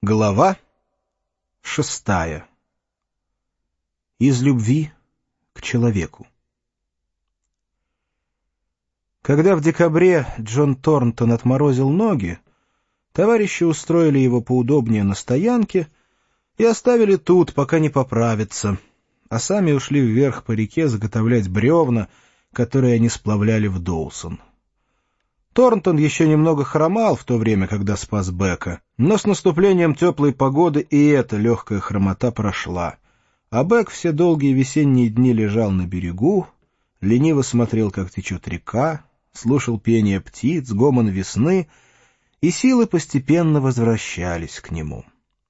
Глава 6. Из любви к человеку. Когда в декабре Джон Торнтон отморозил ноги, товарищи устроили его поудобнее на стоянке и оставили тут, пока не поправится, а сами ушли вверх по реке заготовлять бревна, которые они сплавляли в Доусон. Торнтон еще немного хромал в то время, когда спас Бека, но с наступлением теплой погоды и эта легкая хромота прошла, а Бек все долгие весенние дни лежал на берегу, лениво смотрел, как течет река, слушал пение птиц, гомон весны, и силы постепенно возвращались к нему.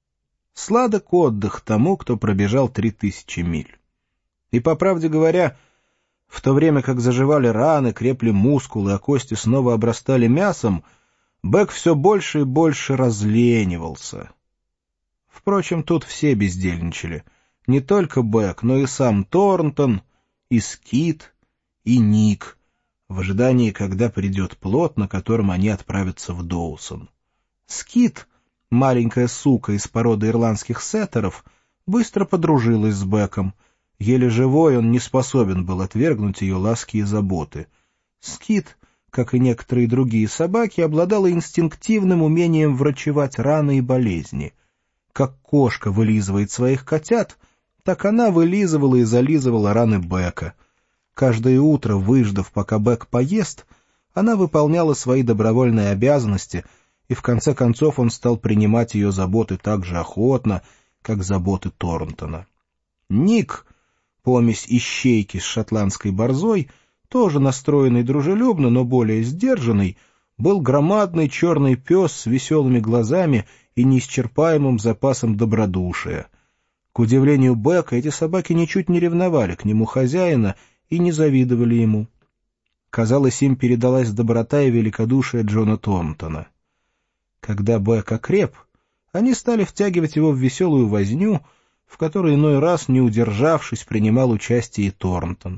Сладок отдых тому, кто пробежал 3000 миль. И, по правде говоря, в то время как заживали раны, крепли мускулы, а кости снова обрастали мясом, Бек все больше и больше разленивался. Впрочем, тут все бездельничали. Не только Бек, но и сам Торнтон, и Скит, и Ник, в ожидании, когда придет плот, на котором они отправятся в Доусон. Скит, маленькая сука из породы ирландских сеттеров, быстро подружилась с Беком. Еле живой он не способен был отвергнуть ее ласки и заботы. Скит, как и некоторые другие собаки, обладала инстинктивным умением врачевать раны и болезни. Как кошка вылизывает своих котят, так она вылизывала и зализывала раны Бека. Каждое утро, выждав, пока Бек поест, она выполняла свои добровольные обязанности, и в конце концов он стал принимать ее заботы так же охотно, как заботы Торнтона. Ник, помесь ищейки с шотландской борзой, тоже настроенный дружелюбно, но более сдержанный, был громадный черный пес с веселыми глазами и неисчерпаемым запасом добродушия. К удивлению Бека, эти собаки ничуть не ревновали к нему хозяина и не завидовали ему. Казалось, им передалась доброта и великодушие Джона Торнтона. Когда Бек окреп, они стали втягивать его в веселую возню, в которой иной раз, не удержавшись, принимал участие и Торнтон.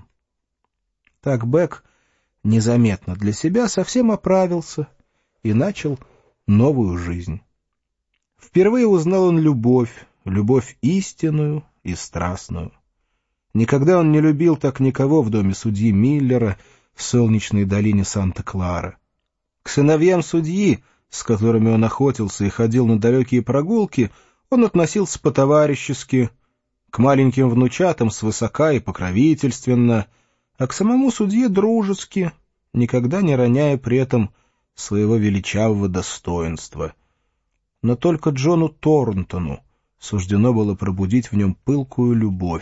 Так Бек незаметно для себя совсем оправился и начал новую жизнь. Впервые узнал он любовь истинную и страстную. Никогда он не любил так никого в доме судьи Миллера в солнечной долине Санта-Клара. К сыновьям судьи, с которыми он охотился и ходил на далекие прогулки, он относился по-товарищески, к маленьким внучатам свысока и покровительственно, а к самому судье дружески, никогда не роняя при этом своего величавого достоинства. Но только Джону Торнтону суждено было пробудить в нем пылкую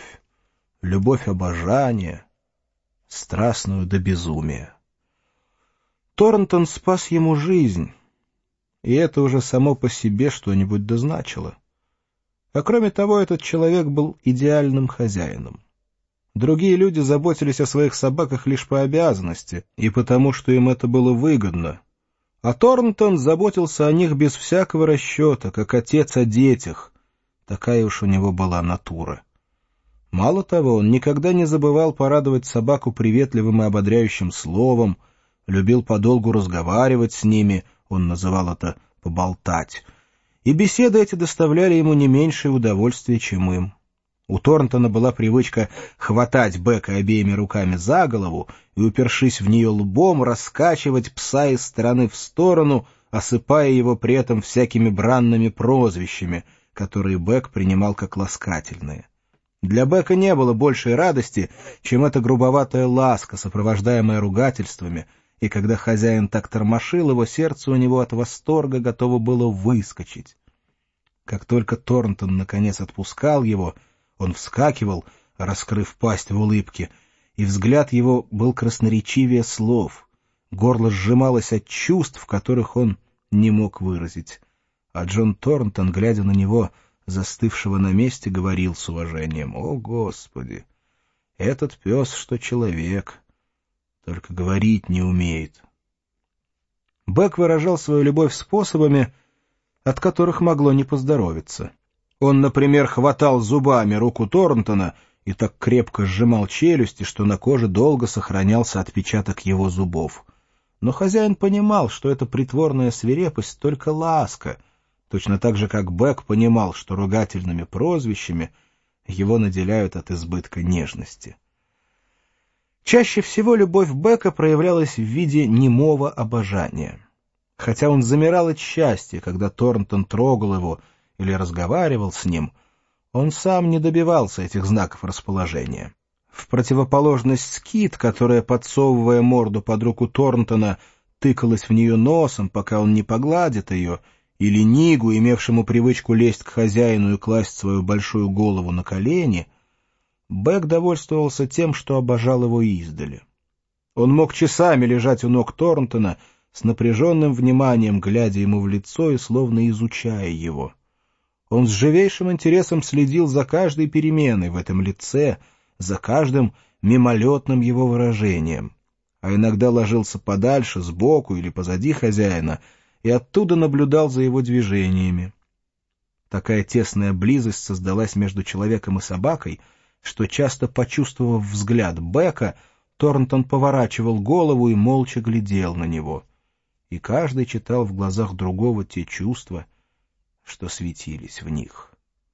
любовь обожания, страстную до безумия. Торнтон спас ему жизнь, и это уже само по себе что-нибудь дозначило. А кроме того, этот человек был идеальным хозяином. Другие люди заботились о своих собаках лишь по обязанности и потому, что им это было выгодно. А Торнтон заботился о них без всякого расчета, как отец о детях. Такая уж у него была натура. Мало того, он никогда не забывал порадовать собаку приветливым и ободряющим словом, любил подолгу разговаривать с ними, он называл это «поболтать», и беседы эти доставляли ему не меньшее удовольствие, чем им. У Торнтона была привычка хватать Бека обеими руками за голову и, упершись в нее лбом, раскачивать пса из стороны в сторону, осыпая его при этом всякими бранными прозвищами, которые Бек принимал как ласкательные. Для Бека не было большей радости, чем эта грубоватая ласка, сопровождаемая ругательствами, и когда хозяин так тормошил его, сердце у него от восторга готово было выскочить. Как только Торнтон наконец отпускал его, он вскакивал, раскрыв пасть в улыбке, и взгляд его был красноречивее слов. Горло сжималось от чувств, которых он не мог выразить. А Джон Торнтон, глядя на него, застывшего на месте, говорил с уважением: «О, Господи! Этот пес, что человек, только говорить не умеет». Бек выражал свою любовь способами, от которых могло не поздоровиться. Он, например, хватал зубами руку Торнтона и так крепко сжимал челюсти, что на коже долго сохранялся отпечаток его зубов. Но хозяин понимал, что эта притворная свирепость — только ласка, точно так же, как Бек понимал, что ругательными прозвищами его наделяют от избытка нежности. Чаще всего любовь Бека проявлялась в виде немого обожания. Хотя он замирал от счастья, когда Торнтон трогал его или разговаривал с ним, он сам не добивался этих знаков расположения. В противоположность Скит, которая, подсовывая морду под руку Торнтона, тыкалась в нее носом, пока он не погладит ее, или Нигу, имевшему привычку лезть к хозяину и класть свою большую голову на колени, Бек довольствовался тем, что обожал его издали. Он мог часами лежать у ног Торнтона, с напряженным вниманием глядя ему в лицо и словно изучая его. Он с живейшим интересом следил за каждой переменой в этом лице, за каждым мимолетным его выражением, а иногда ложился подальше, сбоку или позади хозяина, и оттуда наблюдал за его движениями. Такая тесная близость создалась между человеком и собакой, что, часто почувствовав взгляд Бека, Торнтон поворачивал голову и молча глядел на него, и каждый читал в глазах другого те чувства, что светились в них.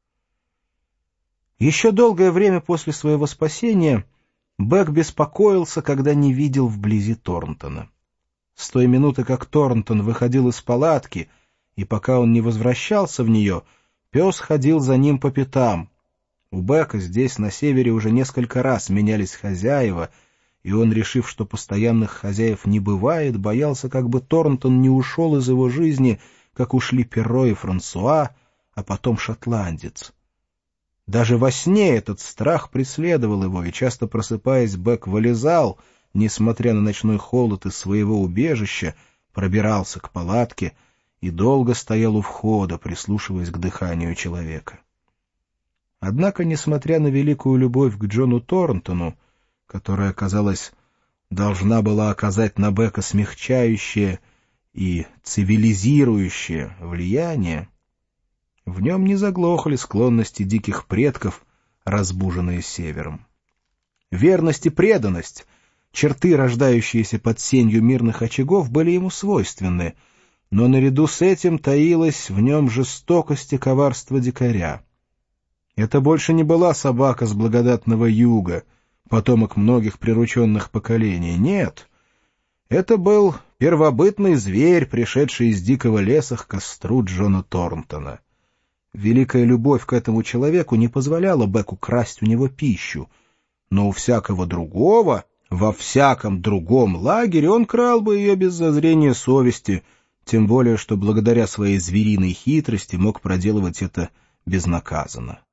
Еще долгое время после своего спасения Бек беспокоился, когда не видел вблизи Торнтона. С той минуты, как Торнтон выходил из палатки, и пока он не возвращался в нее, пес ходил за ним по пятам. У Бека здесь, на севере, уже несколько раз менялись хозяева, и он, решив, что постоянных хозяев не бывает, боялся, как бы Торнтон не ушел из его жизни, как ушли Перро и Франсуа, а потом шотландец. Даже во сне этот страх преследовал его, и часто просыпаясь, Бек вылезал, несмотря на ночной холод, из своего убежища, пробирался к палатке и долго стоял у входа, прислушиваясь к дыханию человека. Однако, несмотря на великую любовь к Джону Торнтону, которая, казалось, должна была оказать на Бека смягчающее и цивилизирующее влияние, в нем не заглохли склонности диких предков, разбуженные севером. Верность и преданность, черты, рождающиеся под сенью мирных очагов, были ему свойственны, но наряду с этим таилась в нем жестокость и коварство дикаря. Это больше не была собака с благодатного юга, потомок многих прирученных поколений. Нет, это был первобытный зверь, пришедший из дикого леса к костру Джона Торнтона. Великая любовь к этому человеку не позволяла Беку красть у него пищу, но у всякого другого, во всяком другом лагере он крал бы ее без зазрения совести, тем более что благодаря своей звериной хитрости мог проделывать это безнаказанно.